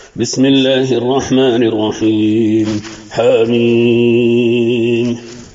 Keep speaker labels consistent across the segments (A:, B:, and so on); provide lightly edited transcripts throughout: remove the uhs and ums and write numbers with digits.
A: بسم الله الرحمن الرحيم. حميم.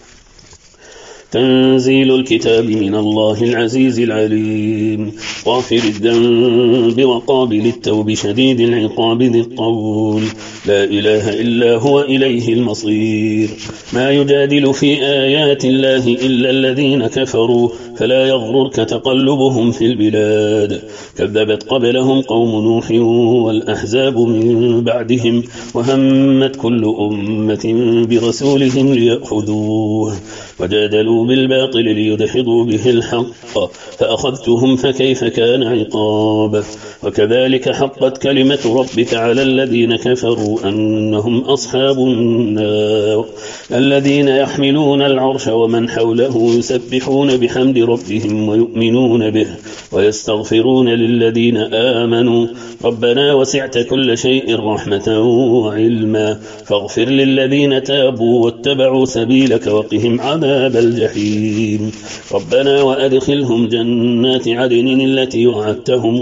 A: تنزيل الكتاب من الله العزيز العليم، غافر الذنب وقابل التوب شديد العقاب ذي الطول، لا إله إلا هو إليه المصير. ما يجادل في آيات الله إلا الذين كفروا، فلا يغررك تقلبهم في البلاد. كذبت قبلهم قوم نوح والأحزاب من بعدهم، وهمت كل أمة برسولهم ليأخذوه، وجادلوا بالباطل ليدحضوا به الحق، فأخذتهم فكيف كان عقاب. وكذلك حقت كلمة ربك على الذين كفروا أنهم أصحاب النار. الذين يحملون العرش ومن حوله يسبحون بحمد ربهم ويؤمنون به ويستغفرون للذين آمنوا ربنا وسعت كل شيء رحمة وعلما فاغفر للذين تابوا واتبعوا سبيلك وقهم عذاب الجحيم. ربنا وأدخلهم جنات عدن التي وعدتهم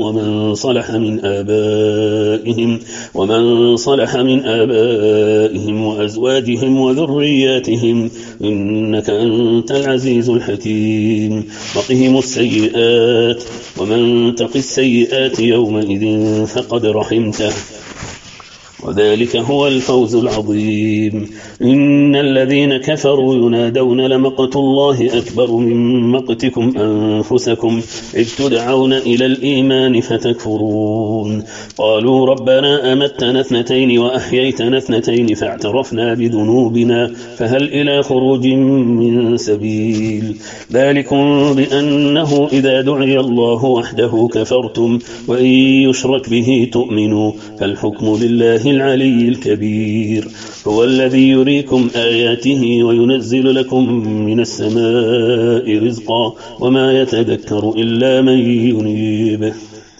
A: ومن صلح من آبائهم وأزواجهم وذرياتهم إنك أنت العزيز الحكيم. وقهم السيئات ومن تق السيئات يومئذ فقد رحمته وذلك هو الفوز العظيم. إن الذين كفروا ينادون لمقت الله أكبر من مقتكم أنفسكم إذ تدعون إلى الإيمان فتكفرون. قالوا ربنا أمتنا 2 وأحييتنا 2 فاعترفنا بذنوبنا فهل إلى خروج من سبيل. ذلكم بأنه إذا دعي الله وحده كفرتم وإن يشرك به تؤمنوا فالحكم لله العلي الكبير. هو الذي يريكم آياته وينزل لكم من السماء رزقا وما يتذكر إلا من ينيب.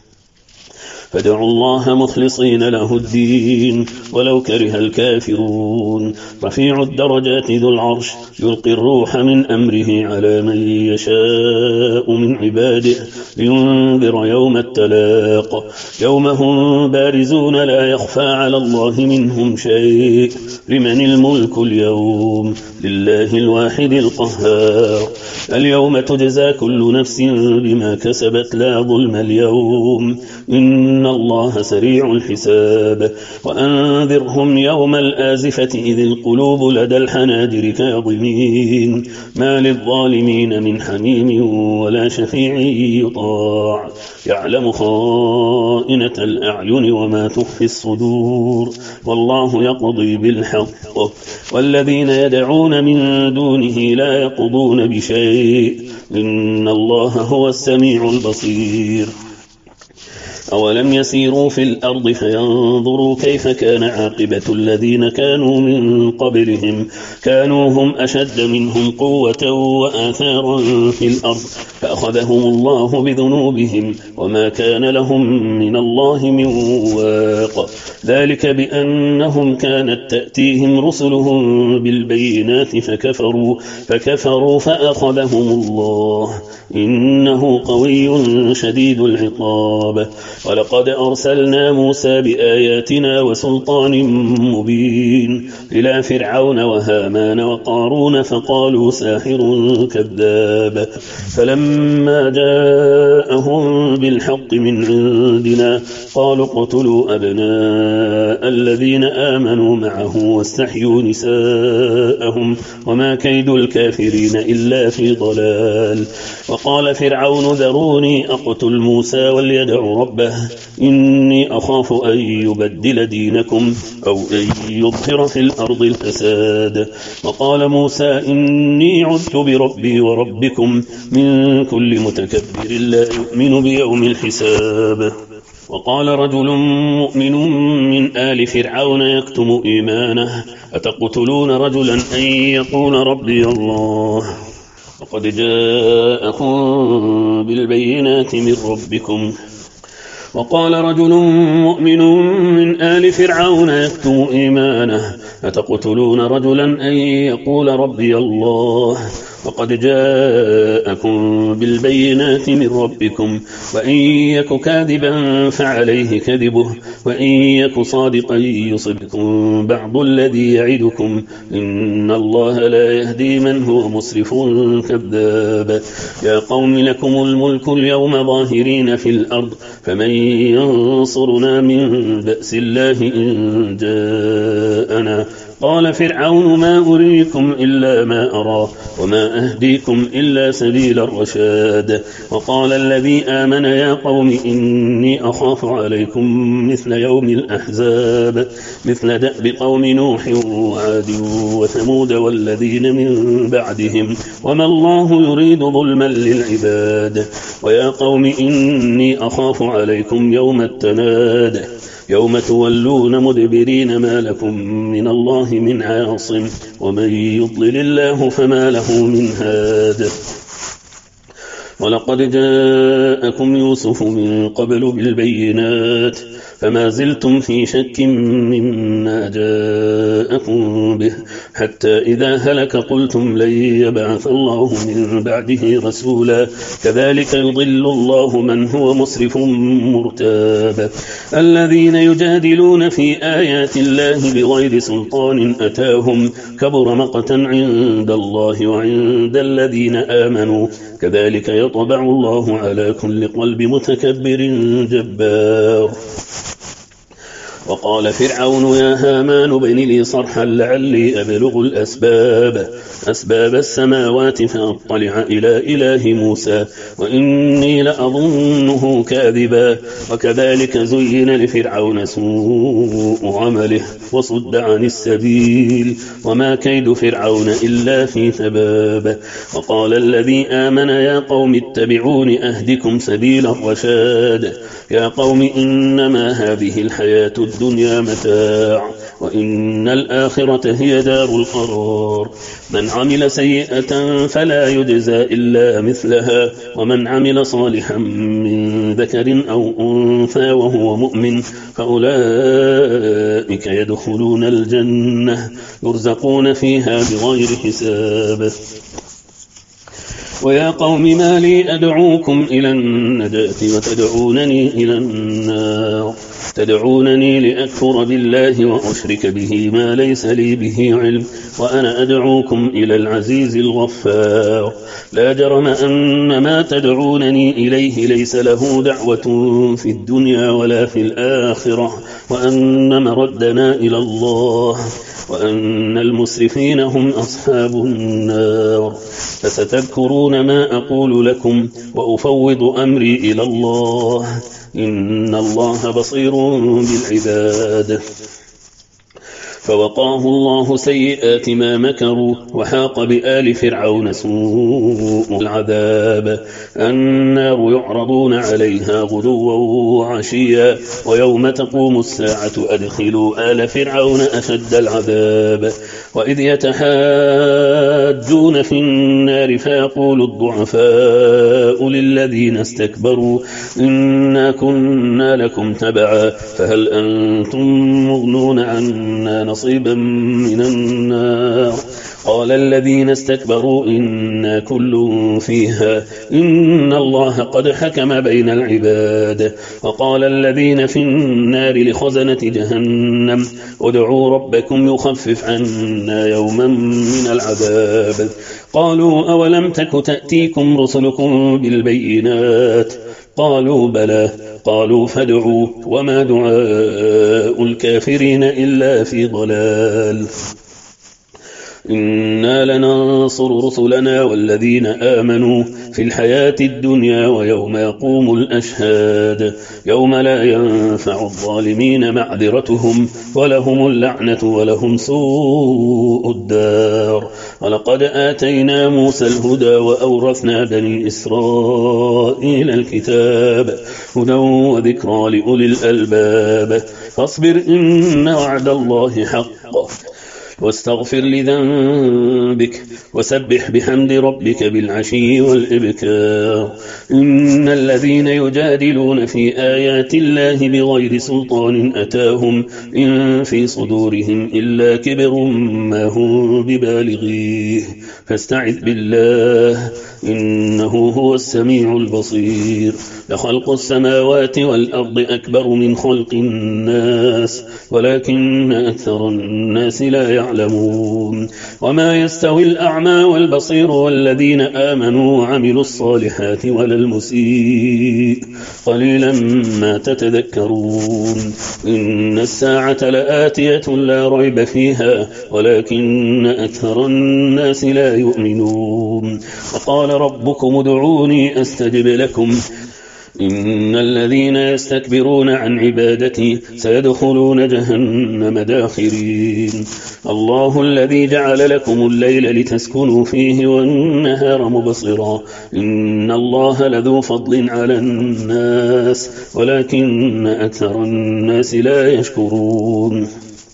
A: فادعوا الله مخلصين له الدين ولو كره الكافرون. رفيع الدرجات ذو العرش يلقي الروح من أمره على من يشاء من عباده لينذر يوم التلاق يوم هم بارزون لا يخفى على الله منهم شيء. لمن الملك اليوم؟ لله الواحد القهار. اليوم تجزى كل نفس بما كسبت لا ظلم اليوم إن الله سريع الحساب. وأنذرهم يوم الآزفة إذ القلوب لدى الحناجر كاظمين ما للظالمين من حميم ولا شفيع يطاع يعلم خائنة الأعين وما تخفي الصدور والله يقضي بالحق والذين يدعون من دونه لا يقضون بشيء إن الله هو السميع البصير. أولم يسيروا في الأرض فينظروا كيف كان عاقبة الذين كانوا من قبلهم كانوا هم أشد منهم قوة وآثارا في الأرض فأخذهم الله بذنوبهم وما كان لهم من الله من واق. ذلك بأنهم كانت تأتيهم رسلهم بالبينات فكفروا فأخذهم الله إنه قوي شديد العقاب. ولقد أرسلنا موسى بآياتنا وسلطان مبين إلى فرعون وهامان وقارون فقالوا ساحر كذاب. فلما جاءهم بالحق من عندنا قالوا اقتلوا أبناء الذين آمنوا معه واستحيوا نساءهم وما كيد الكافرين إلا في ضلال. وقال فرعون ذروني أقتل موسى وليدع ربه إني أخاف أن يبدل دينكم أو أن يظهر في الأرض الفساد. وقال موسى إني عذت بربي وربكم من كل متكبر لا يؤمن بيوم الحساب. وقال رجل مؤمن من آل فرعون يكتم إيمانه أتقتلون رجلا أن يقول ربي الله وقد جاءكم بالبينات من ربكم. وقال رجل مؤمن من آل فرعون يكتم إيمانه أتقتلون رجلا أن يقول ربي الله وقد جاءكم بالبينات من ربكم وإن يك كاذبا فعليه كذبه وإن يك صادقا يصبكم بعض الذي يعدكم إن الله لا يهدي من هو مسرف كذاب يا قوم لكم الملك اليوم ظاهرين في الأرض فمن ينصرنا من بأس الله إن جاءنا قال فرعون ما أريكم إلا ما أرى وما أهديكم إلا سبيل الرشاد وقال الذي آمن يا قوم إني أخاف عليكم مثل يوم الأحزاب مثل دأب قوم نوح وعاد وثمود والذين من بعدهم وما الله يريد ظلما للعباد ويا قوم إني أخاف عليكم يوم التناد يوم تولون مدبرين ما لكم من الله من عاصم ومن يضلل الله فما له من هاد ولقد جاءكم يوسف من قبل بالبينات فما زلتم في شك مما جاءكم به حتى إذا هلك قلتم لن يبعث الله من بعده رسولا كذلك يضل الله من هو مسرف مرتاب الذين يجادلون في آيات الله بغير سلطان أتاهم كبر مقتا عند الله وعند الذين آمنوا كذلك يطبع الله على كل قلب متكبر جبار وقال فرعون يا هامان ابن لي صرحا لعلي أبلغ أسباب السماوات فأطلع إلى إله موسى وإني لأظنه كاذبا وكذلك زين لفرعون سوء عمله وصد عن السبيل وما كيد فرعون إلا في ثباب وقال الذي آمن يا قوم اتبعون أهدكم سبيل الرشاد يا قوم إنما هذه الحياة الدنيا متاع وإن الآخرة هي دار القرار من عمل سيئة فلا يجزى إلا مثلها ومن عمل صالحا من ذكر أو أنثى وهو مؤمن فأولئك يدخلون الجنة يرزقون فيها بغير حساب ويا قوم ما لي أدعوكم إلى النجاة وتدعونني إلى النار تدعونني لأكفر بالله وأشرك به ما ليس لي به علم وأنا أدعوكم إلى العزيز الغفار لا جرم أن ما تدعونني إليه ليس له دعوة في الدنيا ولا في الآخرة وأن مردنا إلى الله وأن المسرفين هم أصحاب النار فستذكرون ما أقول لكم وأفوض أمري إلى الله إن الله بصير بالعباد فوقاه الله سيئات ما مكروا وحاق بآل فرعون سوء العذاب النار يعرضون عليها غدوا وعشيا ويوم تقوم الساعة أدخلوا آل فرعون أشد العذاب وإذ يتحاجون في النار فيقول الضعفاء للذين استكبروا إنا كنا لكم تبعا فهل أنتم مغنون عنا نصيبا من النار قال الذين استكبروا إنا كل فيها إن الله قد حكم بين العباد وقال الذين في النار لخزنة جهنم ادعوا ربكم يخفف عنا يوما من العذاب قالوا أولم تك تأتيكم رسلكم بالبينات قالوا بلى قالوا فادعوا وما دعاء الكافرين إلا في ضلال إنا لننصر رسلنا والذين آمنوا في الحياة الدنيا ويوم يقوم الأشهاد يوم لا ينفع الظالمين معذرتهم ولهم اللعنة ولهم سوء الدار ولقد آتينا موسى الهدى وأورثنا بني إسرائيل الكتاب هدى وذكرى لأولي الألباب فاصبر إن وعد الله حق واستغفر لذنبك وسبح بحمد ربك بالعشي والإبكار. إن الذين يجادلون في آيات الله بغير سلطان أتاهم إن في صدورهم إلا كبر ما هم ببالغيه فاستعذ بالله إنه هو السميع البصير. لخلق السماوات والأرض أكبر من خلق الناس ولكن أكثر الناس لا يعلمون. وما يستوي الأعمى والبصير والذين آمنوا وعملوا الصالحات ولا المسيء قليلا ما تتذكرون. إن الساعة لآتية لا ريب فيها ولكن أكثر الناس لا يؤمنون. وقال ربكم ادعوني أستجب لكم إن الذين يستكبرون عن عبادتي سيدخلون جهنم داخرين. الله الذي جعل لكم الليل لتسكنوا فيه والنهار مبصرا إن الله لذو فضل على الناس ولكن أكثر الناس لا يشكرون.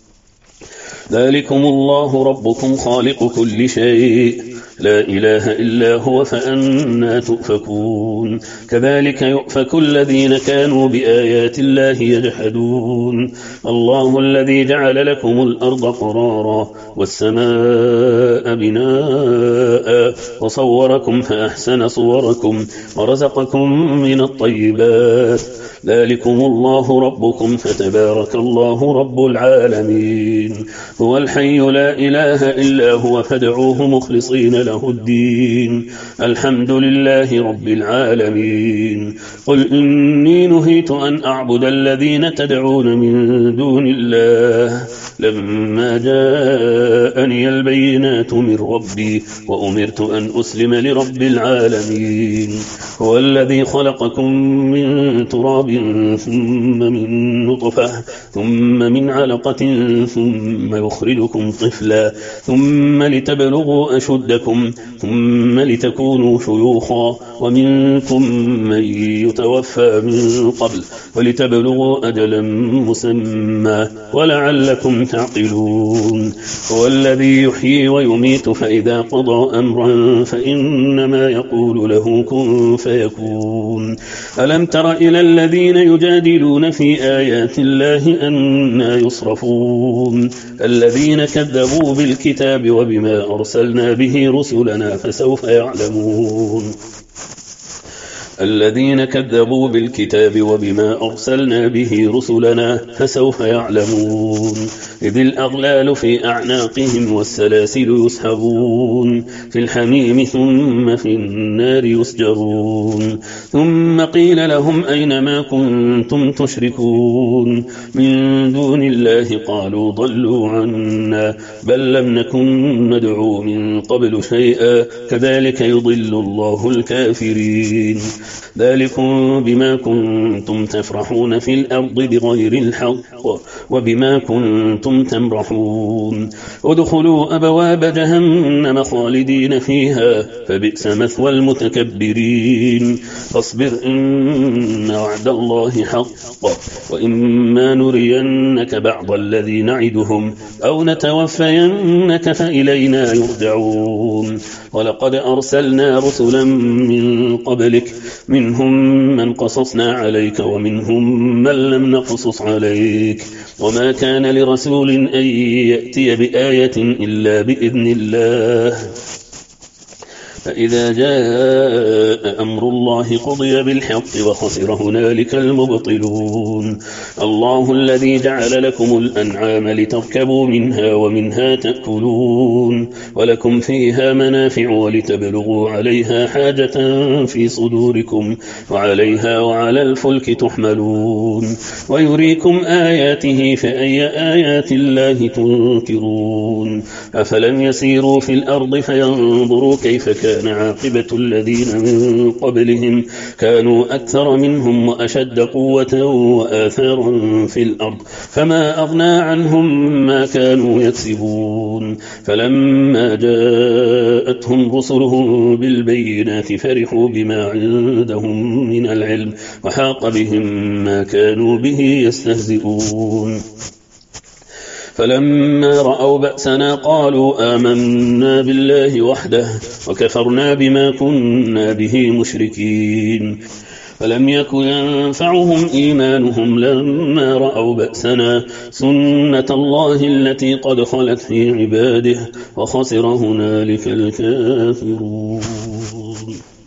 A: ذلكم الله ربكم خالق كل شيء لا إله إلا هو فأنى تؤفكون. كذلك يؤفك الذين كانوا بآيات الله يجحدون. الله الذي جعل لكم الأرض قرارا والسماء بناء وصوركم فأحسن صوركم ورزقكم من الطيبات. ذلكم الله ربكم فتبارك الله رب العالمين. هو الحي لا إله إلا هو فادعوه مخلصين له الدين الحمد لله رب العالمين. قل إني نهيت أن أعبد الذين تدعون من دون الله لما جاءني البينات من ربي وأمرت أن أسلم لرب العالمين. هو الذي خلقكم من تراب ثم من نطفة ثم من علقة ثم يخرجكم طفلا ثم لتبلغوا أشدكم ثم لتكونوا شيوخا ومنكم من يتوفى من قبل ولتبلغوا أجلا مسمى ولعلكم تعقلون. هو الذي يحيي ويميت فإذا قضى أمرا فإنما يقول له كن فيكون. ألم تر إلى الذين يجادلون في آيات الله أنى يصرفون. الذين كذبوا بالكتاب وبما أرسلنا به رسلنا فسوف يعلمون. الذين كذبوا بالكتاب وبما أرسلنا به رسلنا فسوف يعلمون. إذ الأغلال في أعناقهم والسلاسل يسحبون في الحميم ثم في النار يسجرون. ثم قيل لهم أين ما كنتم تشركون من دون الله قالوا ضلوا عنا بل لم نكن ندعو من قبل شيئا كذلك يضل الله الكافرين. ذلكم بما كنتم تفرحون في الأرض بغير الحق وبما كنتم تمرحون. ادخلوا أبواب جهنم خالدين فيها فبئس مثوى المتكبرين. فاصبر إن وعد الله حق وإما نرينك بعض الذي نعدهم أو نتوفينك فإلينا يرجعون. ولقد أرسلنا رسلا من قبلك منهم من قصصنا عليك ومنهم من لم نقصص عليك وما كان لرسول أن يأتي بآية إلا بإذن الله. فإذا جاء أمر الله قضي بالحق وخسر هنالك المبطلون. الله الذي جعل لكم الأنعام لتركبوا منها ومنها تأكلون ولكم فيها منافع ولتبلغوا عليها حاجة في صدوركم وعليها وعلى الفلك تحملون. ويريكم آياته فأي آيات الله تنكرون. أفلم يسيروا في الأرض فينظروا كيف كان عاقبة الذين من قبلهم كانوا أكثر منهم وأشد قوة وآثارا في الأرض فما أغنى عنهم ما كانوا يكسبون. فلما جاءتهم رسلهم بالبينات فرحوا بما عندهم من العلم وحاق بهم ما كانوا به يستهزئون. فلما رأوا بأسنا قالوا آمنا بالله وحده وكفرنا بما كنا به مشركين فلم يك ينفعهم إيمانهم لما رأوا بأسنا سنة الله التي قد خلت في عباده وخسر هنالك الكافرون.